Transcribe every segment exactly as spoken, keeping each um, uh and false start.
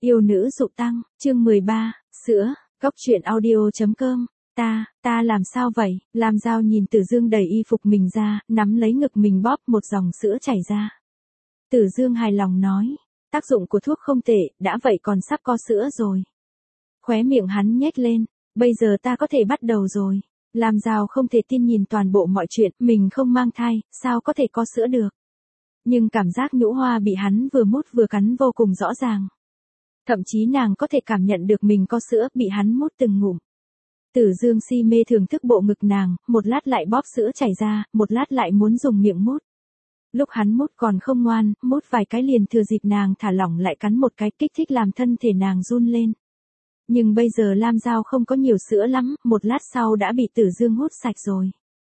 Yêu nữ dụ tăng, chương mười ba, sữa, Cốc truyện audio.com. Ta, ta làm sao vậy? Lam Giao nhìn Tử Dương đẩy y phục mình ra, nắm lấy ngực mình bóp một dòng sữa chảy ra. Tử Dương hài lòng nói, tác dụng của thuốc không tệ, đã vậy còn sắp có sữa rồi. Khóe miệng hắn nhếch lên, bây giờ ta có thể bắt đầu rồi. Lam Giao không thể tin nhìn toàn bộ mọi chuyện, mình không mang thai, sao có thể có sữa được. Nhưng cảm giác nhũ hoa bị hắn vừa mút vừa cắn vô cùng rõ ràng. Thậm chí nàng có thể cảm nhận được mình có sữa bị hắn mút từng ngụm. Tử Dương si mê thưởng thức bộ ngực nàng, một lát lại bóp sữa chảy ra, một lát lại muốn dùng miệng mút. Lúc hắn mút còn không ngoan, mút vài cái liền thừa dịp nàng thả lỏng lại cắn một cái, kích thích làm thân thể nàng run lên. Nhưng bây giờ Lam Giao không có nhiều sữa lắm, một lát sau đã bị Tử Dương hút sạch rồi.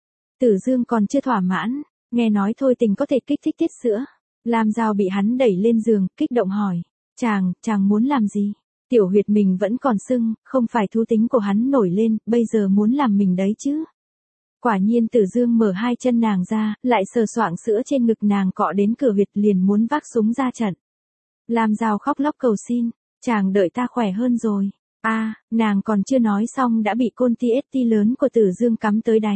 Tử Dương còn chưa thỏa mãn, nghe nói thôi tình có thể kích thích tiết sữa. Lam Giao bị hắn đẩy lên giường, kích động hỏi, chàng, chàng muốn làm gì? Tiểu huyệt mình vẫn còn sưng, không phải thú tính của hắn nổi lên, bây giờ muốn làm mình đấy chứ. Quả nhiên Tử Dương mở hai chân nàng ra, lại sờ soạng sữa trên ngực nàng cọ đến cửa huyệt liền muốn vác súng ra trận. Lam Giao khóc lóc cầu xin, chàng đợi ta khỏe hơn rồi. A, à, nàng còn chưa nói xong đã bị côn ti ét ti lớn của Tử Dương cắm tới đáy.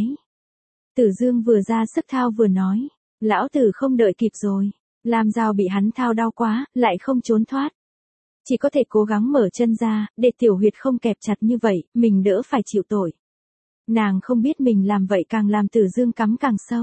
Tử Dương vừa ra sức thao vừa nói, lão tử không đợi kịp rồi. Lam Giao bị hắn thao đau quá, lại không trốn thoát. Chỉ có thể cố gắng mở chân ra, để tiểu huyệt không kẹp chặt như vậy, mình đỡ phải chịu tội. Nàng không biết mình làm vậy càng làm Tử Dương cắm càng sâu.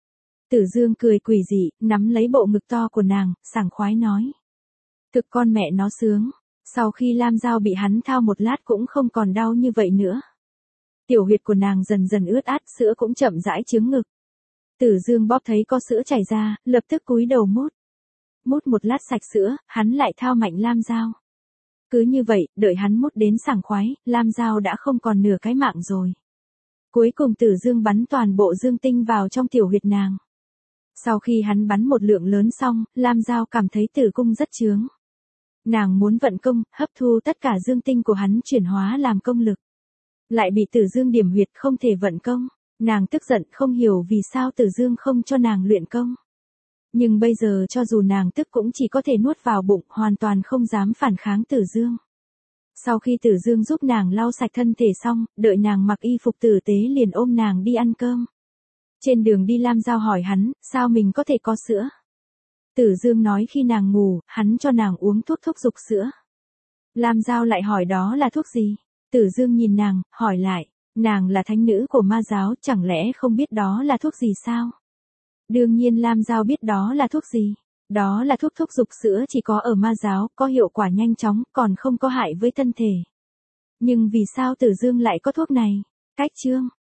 Tử Dương cười quỷ dị, nắm lấy bộ ngực to của nàng, sảng khoái nói. Thực con mẹ nó sướng. Sau khi Lam Giao bị hắn thao một lát cũng không còn đau như vậy nữa. Tiểu huyệt của nàng dần dần ướt át, sữa cũng chậm rãi trướng ngực. Tử Dương bóp thấy có sữa chảy ra, lập tức cúi đầu mút. Mút một lát sạch sữa, hắn lại thao mạnh Lam Giao. Cứ như vậy, đợi hắn mút đến sảng khoái, Lam Giao đã không còn nửa cái mạng rồi. Cuối cùng Tử Dương bắn toàn bộ dương tinh vào trong tiểu huyệt nàng. Sau khi hắn bắn một lượng lớn xong, Lam Giao cảm thấy tử cung rất chướng. Nàng muốn vận công, hấp thu tất cả dương tinh của hắn chuyển hóa làm công lực. Lại bị Tử Dương điểm huyệt không thể vận công. Nàng tức giận không hiểu vì sao Tử Dương không cho nàng luyện công. Nhưng bây giờ cho dù nàng tức cũng chỉ có thể nuốt vào bụng, hoàn toàn không dám phản kháng Tử Dương. Sau khi Tử Dương giúp nàng lau sạch thân thể xong, đợi nàng mặc y phục tử tế liền ôm nàng đi ăn cơm. Trên đường đi Lam Giao hỏi hắn, sao mình có thể có sữa? Tử Dương nói khi nàng ngủ, hắn cho nàng uống thuốc thúc giục sữa. Lam Giao lại hỏi đó là thuốc gì? Tử Dương nhìn nàng, hỏi lại, nàng là thánh nữ của ma giáo, chẳng lẽ không biết đó là thuốc gì sao? Đương nhiên Lam Giao biết đó là thuốc gì. Đó là thuốc thúc giục sữa chỉ có ở ma giáo, có hiệu quả nhanh chóng, còn không có hại với thân thể. Nhưng vì sao Tử Dương lại có thuốc này? Cách chương